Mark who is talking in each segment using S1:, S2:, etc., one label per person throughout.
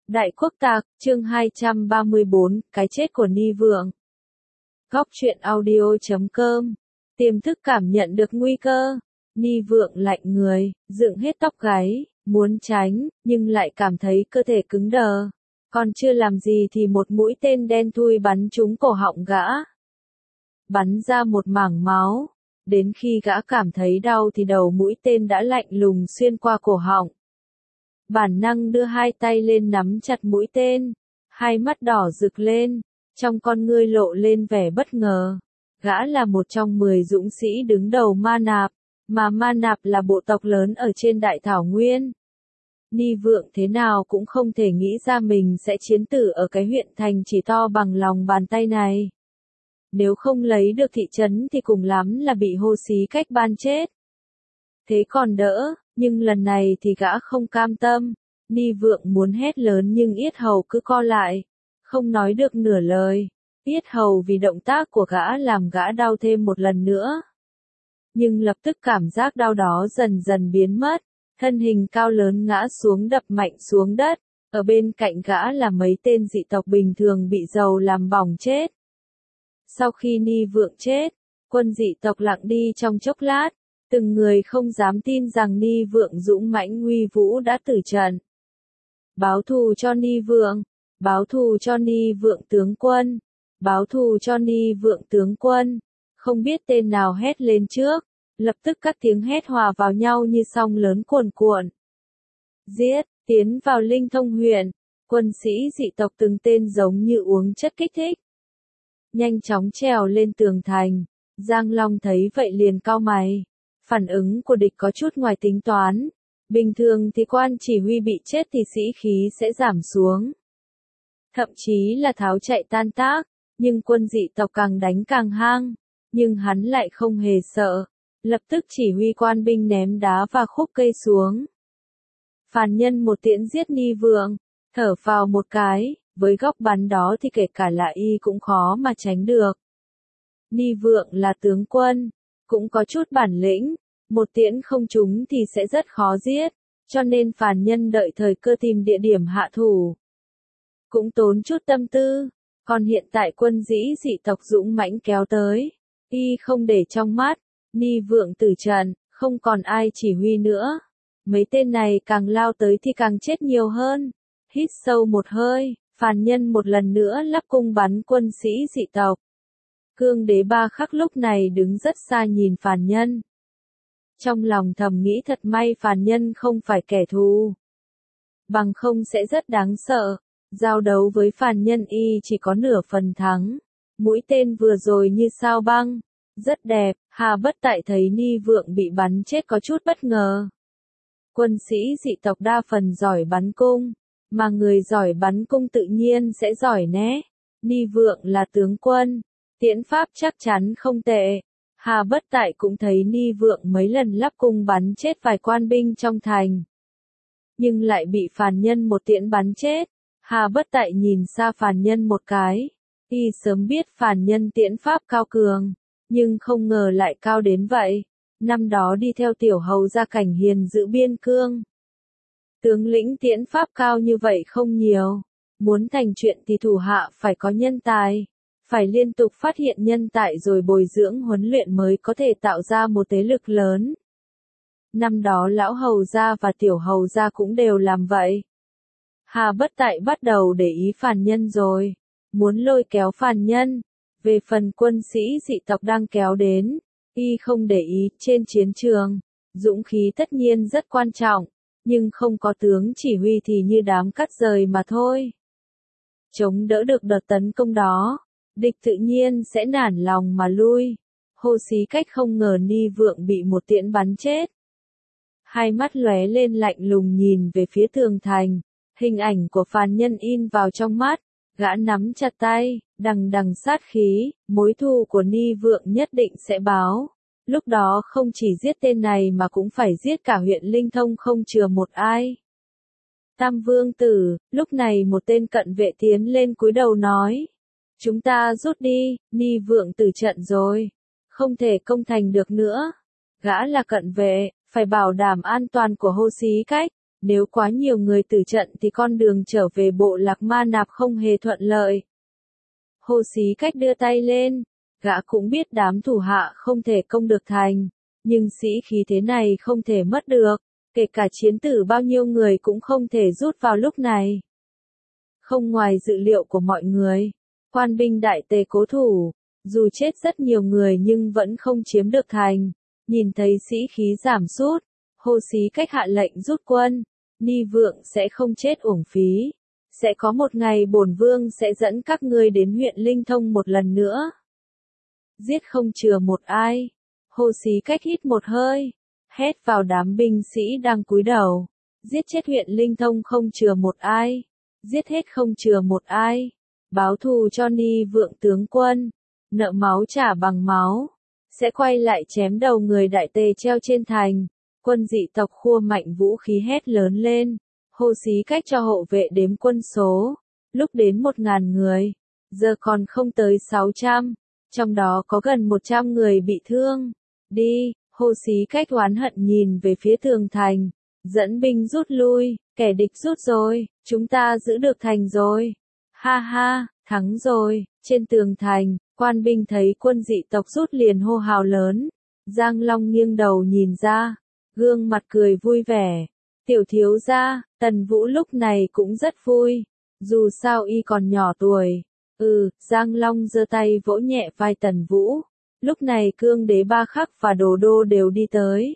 S1: Đại Quốc Tạc, chương 234, cái chết của Ni Vượng. Góc truyện audio.com. Tiềm thức cảm nhận được nguy cơ. Ni Vượng lạnh người, dựng hết tóc gáy, muốn tránh, nhưng lại cảm thấy cơ thể cứng đờ. Còn chưa làm gì thì một mũi tên đen thui bắn trúng cổ họng gã. Bắn ra một mảng máu. Đến khi gã cảm thấy đau thì đầu mũi tên đã lạnh lùng xuyên qua cổ họng. Bản năng đưa hai tay lên nắm chặt mũi tên, hai mắt đỏ rực lên, trong con ngươi lộ lên vẻ bất ngờ. Gã là một trong 10 dũng sĩ đứng đầu Ma Nạp, mà Ma Nạp là bộ tộc lớn ở trên Đại Thảo Nguyên. Ni Vượng thế nào cũng không thể nghĩ ra mình sẽ chiến tử ở cái huyện thành chỉ to bằng lòng bàn tay này. Nếu không lấy được thị trấn thì cùng lắm là bị Hô Xí Cách ban chết. Thế còn đỡ, nhưng lần này thì gã không cam tâm. Ni Vượng muốn hét lớn nhưng yết hầu cứ co lại, không nói được nửa lời. Yết hầu vì động tác của gã làm gã đau thêm một lần nữa. Nhưng lập tức cảm giác đau đó dần dần biến mất, thân hình cao lớn ngã xuống đập mạnh xuống đất, ở bên cạnh gã là mấy tên dị tộc bình thường bị dầu làm bỏng chết. Sau khi Ni Vượng chết, quân dị tộc lặng đi trong chốc lát, từng người không dám tin rằng Ni Vượng dũng mãnh uy vũ đã tử trận. Báo thù cho Ni Vượng, báo thù cho Ni Vượng tướng quân, báo thù cho Ni Vượng tướng quân. Không biết tên nào hét lên trước, lập tức các tiếng hét hòa vào nhau như sóng lớn cuồn cuộn. Giết, tiến vào Linh Thông huyện, quân sĩ dị tộc từng tên giống như uống chất kích thích. Nhanh chóng trèo lên tường thành, Giang Long thấy vậy liền cau mày. Phản ứng của địch có chút ngoài tính toán. Bình thường thì quan chỉ huy bị chết thì sĩ khí sẽ giảm xuống. Thậm chí là tháo chạy tan tác, nhưng quân dị tộc càng đánh càng hăng. Nhưng hắn lại không hề sợ, lập tức chỉ huy quan binh ném đá và khúc cây xuống. Phàn Nhân một tiễn giết Ni Vượng, thở phào một cái, với góc bắn đó thì kể cả là y cũng khó mà tránh được. Ni Vượng là tướng quân, cũng có chút bản lĩnh, một tiễn không trúng thì sẽ rất khó giết, cho nên Phàn Nhân đợi thời cơ tìm địa điểm hạ thủ. Cũng tốn chút tâm tư, còn hiện tại quân dị tộc dũng mãnh kéo tới, y không để trong mắt, Ni Vượng tử trận, không còn ai chỉ huy nữa. Mấy tên này càng lao tới thì càng chết nhiều hơn. Hít sâu một hơi, Phàn Nhân một lần nữa lắp cung bắn quân sĩ dị tộc. Cương Đế Ba Khắc lúc này đứng rất xa nhìn Phàn Nhân. Trong lòng thầm nghĩ thật may Phàn Nhân không phải kẻ thù. Bằng không sẽ rất đáng sợ. Giao đấu với Phàn Nhân y chỉ có nửa phần thắng. Mũi tên vừa rồi như sao băng. Rất đẹp, Hà Bất Tại thấy Ni Vượng bị bắn chết có chút bất ngờ. Quân sĩ dị tộc đa phần giỏi bắn cung. Mà người giỏi bắn cung tự nhiên sẽ giỏi né. Ni Vượng là tướng quân. Tiễn pháp chắc chắn không tệ. Hà Bất Tại cũng thấy Ni Vượng mấy lần lắp cung bắn chết vài quan binh trong thành. Nhưng lại bị Phàn Nhân một tiễn bắn chết. Hà Bất Tại nhìn xa Phàn Nhân một cái. Y sớm biết Phàn Nhân tiễn pháp cao cường, nhưng không ngờ lại cao đến vậy. Năm đó đi theo tiểu hầu ra Cảnh Hiền giữ biên cương. Tướng lĩnh tiễn pháp cao như vậy không nhiều. Muốn thành chuyện thì thủ hạ phải có nhân tài. Phải liên tục phát hiện nhân tài rồi bồi dưỡng huấn luyện mới có thể tạo ra một thế lực lớn. Năm đó lão hầu gia và tiểu hầu gia cũng đều làm vậy. Hà Bất Tại bắt đầu để ý Phàn Nhân rồi. Muốn lôi kéo Phàn Nhân. Về phần quân sĩ dị tộc đang kéo đến, y không để ý. Trên chiến trường, dũng khí tất nhiên rất quan trọng, nhưng không có tướng chỉ huy thì như đám cát rời mà thôi. Chống đỡ được đợt tấn công đó, địch tự nhiên sẽ nản lòng mà lui. Hô Xí Cách không ngờ Ni Vượng bị một tiễn bắn chết. Hai mắt lóe lên lạnh lùng nhìn về phía tường thành, hình ảnh của Phàn Nhân in vào trong mắt, gã nắm chặt tay, đằng đằng sát khí, mối thù của Ni Vượng nhất định sẽ báo. Lúc đó không chỉ giết tên này mà cũng phải giết cả huyện Linh Thông không chừa một ai. Tam Vương Tử, lúc này một tên cận vệ tiến lên cúi đầu nói. Chúng ta rút đi, Ni Vượng tử trận rồi. Không thể công thành được nữa. Gã là cận vệ, phải bảo đảm an toàn của Hô Xí Cách. Nếu quá nhiều người tử trận thì con đường trở về bộ lạc Ma Nạp không hề thuận lợi. Hồ Xí Cách đưa tay lên, gã cũng biết đám thủ hạ không thể công được thành, nhưng sĩ khí thế này không thể mất được, kể cả chiến tử bao nhiêu người cũng không thể rút vào lúc này. Không ngoài dự liệu của mọi người, quan binh Đại Tề cố thủ, dù chết rất nhiều người nhưng vẫn không chiếm được thành. Nhìn thấy sĩ khí giảm sút, Hồ Xí Cách hạ lệnh rút quân, Ni Vượng sẽ không chết uổng phí. Sẽ có một ngày bổn vương sẽ dẫn các ngươi đến huyện Linh Thông một lần nữa. Giết không chừa một ai. Hồ Xí Cách hít một hơi, hét vào đám binh sĩ đang cúi đầu. Giết chết huyện Linh Thông không chừa một ai. Giết hết không chừa một ai. Báo thù cho Ni Vượng tướng quân. Nợ máu trả bằng máu. Sẽ quay lại chém đầu người Đại Tề treo trên thành. Quân dị tộc khua mạnh vũ khí hét lớn lên. Hồ Xí Cách cho hộ vệ đếm quân số. Lúc đến 1.000 người. Giờ còn không tới 600. Trong đó có gần 100 người bị thương. Đi, Hồ Xí Cách oán hận nhìn về phía tường thành. Dẫn binh rút lui, kẻ địch rút rồi, chúng ta giữ được thành rồi. Ha ha, thắng rồi. Trên tường thành, quan binh thấy quân dị tộc rút liền hô hào lớn. Giang Long nghiêng đầu nhìn ra, gương mặt cười vui vẻ. Tiểu thiếu gia, Tần Vũ lúc này cũng rất vui. Dù sao y còn nhỏ tuổi. Giang Long giơ tay vỗ nhẹ vai Tần Vũ. Lúc này Cương Đế Ba Khắc và Đồ Đô đều đi tới.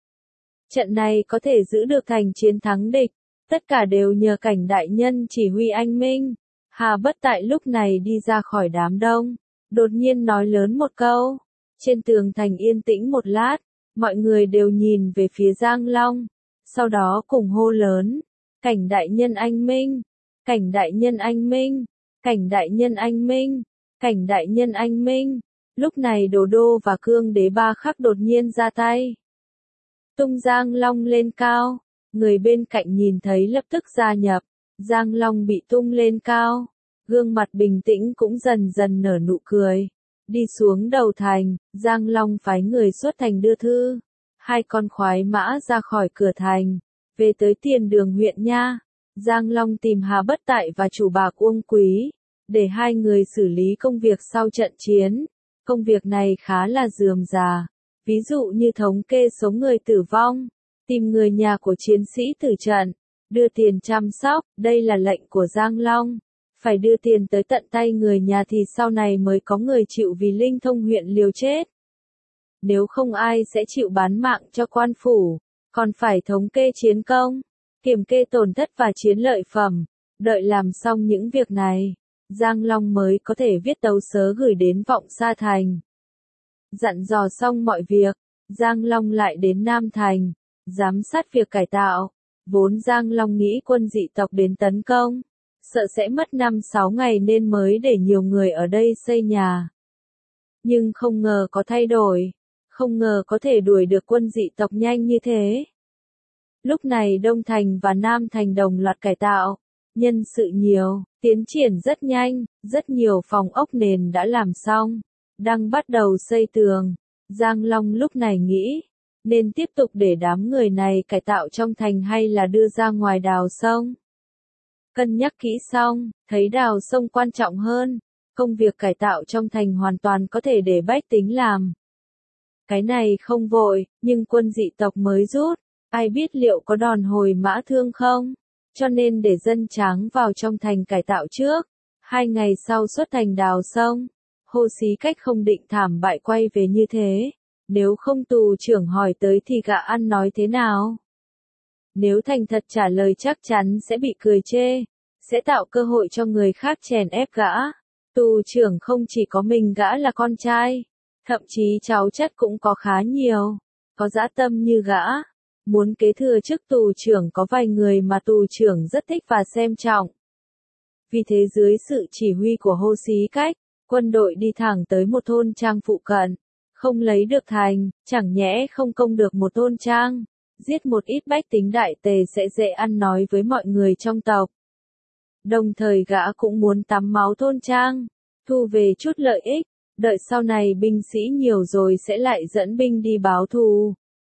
S1: Trận này có thể giữ được thành chiến thắng địch. Tất cả đều nhờ Cảnh đại nhân chỉ huy anh minh. Hà Bất Tại lúc này đi ra khỏi đám đông. Đột nhiên nói lớn một câu. Trên tường thành yên tĩnh một lát. Mọi người đều nhìn về phía Giang Long. Sau đó cùng hô lớn. Cảnh đại nhân anh minh. Cảnh đại nhân anh minh. Cảnh đại nhân anh minh. Cảnh đại nhân anh minh. Lúc này Đồ Đô và Cương Đế Ba Khắc đột nhiên ra tay. Tung Giang Long lên cao. Người bên cạnh nhìn thấy lập tức gia nhập. Giang Long bị tung lên cao. Gương mặt bình tĩnh cũng dần dần nở nụ cười. Đi xuống đầu thành, Giang Long phái người xuất thành đưa thư. 2 con khoái mã ra khỏi cửa thành. Về tới tiền đường huyện nha. Giang Long tìm Hà Bất Tại và chủ bạc Uông Quý. Để 2 người xử lý công việc sau trận chiến. Công việc này khá là rườm rà. Ví dụ như thống kê số người tử vong. Tìm người nhà của chiến sĩ tử trận. Đưa tiền chăm sóc. Đây là lệnh của Giang Long. Phải đưa tiền tới tận tay người nhà thì sau này mới có người chịu vì Linh Thông huyện liều chết. Nếu không ai sẽ chịu bán mạng cho quan phủ. Còn phải thống kê chiến công, kiểm kê tổn thất và chiến lợi phẩm. Đợi làm xong những việc này, Giang Long mới có thể viết tấu sớ gửi đến Vọng Sa Thành. Dặn dò xong mọi việc, Giang Long lại đến Nam Thành, giám sát việc cải tạo. Vốn Giang Long nghĩ quân dị tộc đến tấn công, sợ sẽ mất 5-6 ngày nên mới để nhiều người ở đây xây nhà. Nhưng không ngờ có thay đổi, không ngờ có thể đuổi được quân dị tộc nhanh như thế. Lúc này Đông Thành và Nam Thành đồng loạt cải tạo, nhân sự nhiều, tiến triển rất nhanh, rất nhiều phòng ốc nền đã làm xong, đang bắt đầu xây tường. Giang Long lúc này nghĩ, nên tiếp tục để đám người này cải tạo trong thành hay là đưa ra ngoài đào sông. Cân nhắc kỹ xong, thấy đào sông quan trọng hơn, công việc cải tạo trong thành hoàn toàn có thể để bách tính làm. Cái này không vội, nhưng quân dị tộc mới rút, ai biết liệu có đòn hồi mã thương không? Cho nên để dân tráng vào trong thành cải tạo trước. 2 ngày sau xuất thành đào sông. Hồ Xí Cách không định thảm bại quay về như thế. Nếu không tù trưởng hỏi tới thì gã ăn nói thế nào? Nếu thành thật trả lời chắc chắn sẽ bị cười chê. Sẽ tạo cơ hội cho người khác chèn ép gã. Tù trưởng không chỉ có mình gã là con trai. Thậm chí cháu chắt cũng có khá nhiều. Có dã tâm như gã. Muốn kế thừa chức tù trưởng có vài người mà tù trưởng rất thích và xem trọng. Vì thế dưới sự chỉ huy của Hồ Xí Cách, quân đội đi thẳng tới một thôn trang phụ cận. Không lấy được thành, chẳng nhẽ không công được một thôn trang. Giết một ít bách tính Đại Tề sẽ dễ ăn nói với mọi người trong tộc. Đồng thời gã cũng muốn tắm máu thôn trang, thu về chút lợi ích, đợi sau này binh sĩ nhiều rồi sẽ lại dẫn binh đi báo thù.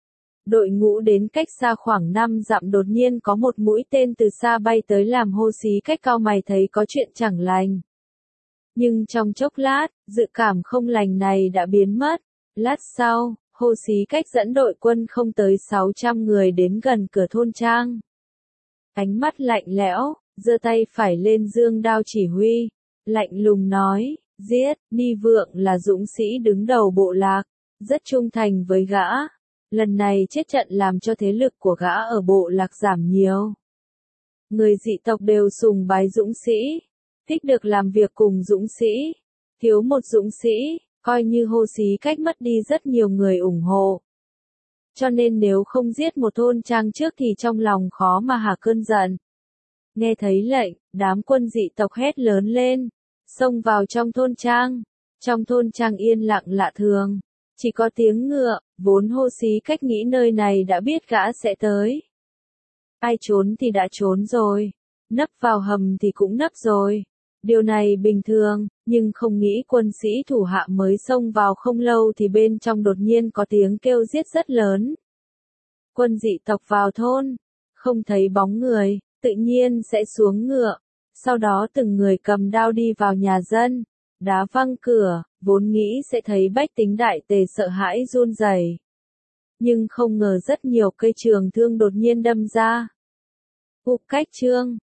S1: Đội ngũ đến cách xa khoảng 5 dặm đột nhiên có một mũi tên từ xa bay tới làm Hô Xí Cách cau mày thấy có chuyện chẳng lành. Nhưng trong chốc lát, dự cảm không lành này đã biến mất. Lát sau, Hô Xí Cách dẫn đội quân không tới 600 người đến gần cửa thôn trang. Ánh mắt lạnh lẽo, giơ tay phải lên dương đao chỉ huy, lạnh lùng nói, giết. Ni Vượng là dũng sĩ đứng đầu bộ lạc, rất trung thành với gã. Lần này chết trận làm cho thế lực của gã ở bộ lạc giảm nhiều. Người dị tộc đều sùng bái dũng sĩ, thích được làm việc cùng dũng sĩ. Thiếu một dũng sĩ, coi như Hô Xí Cách mất đi rất nhiều người ủng hộ. Cho nên nếu không giết một thôn trang trước thì trong lòng khó mà hạ cơn giận. Nghe thấy lệnh, đám quân dị tộc hét lớn lên, xông vào trong thôn trang. Trong thôn trang yên lặng lạ thường, chỉ có tiếng ngựa, vốn Hô Xí Cách nghĩ nơi này đã biết gã sẽ tới. Ai trốn thì đã trốn rồi, nấp vào hầm thì cũng nấp rồi. Điều này bình thường, nhưng không nghĩ quân sĩ thủ hạ mới xông vào không lâu thì bên trong đột nhiên có tiếng kêu giết rất lớn. Quân dị tộc vào thôn, không thấy bóng người, tự nhiên sẽ xuống ngựa. Sau đó từng người cầm đao đi vào nhà dân, đá văng cửa, vốn nghĩ sẽ thấy bách tính đại tề sợ hãi run rẩy. Nhưng không ngờ rất nhiều cây trường thương đột nhiên đâm ra. Hụp Cách chương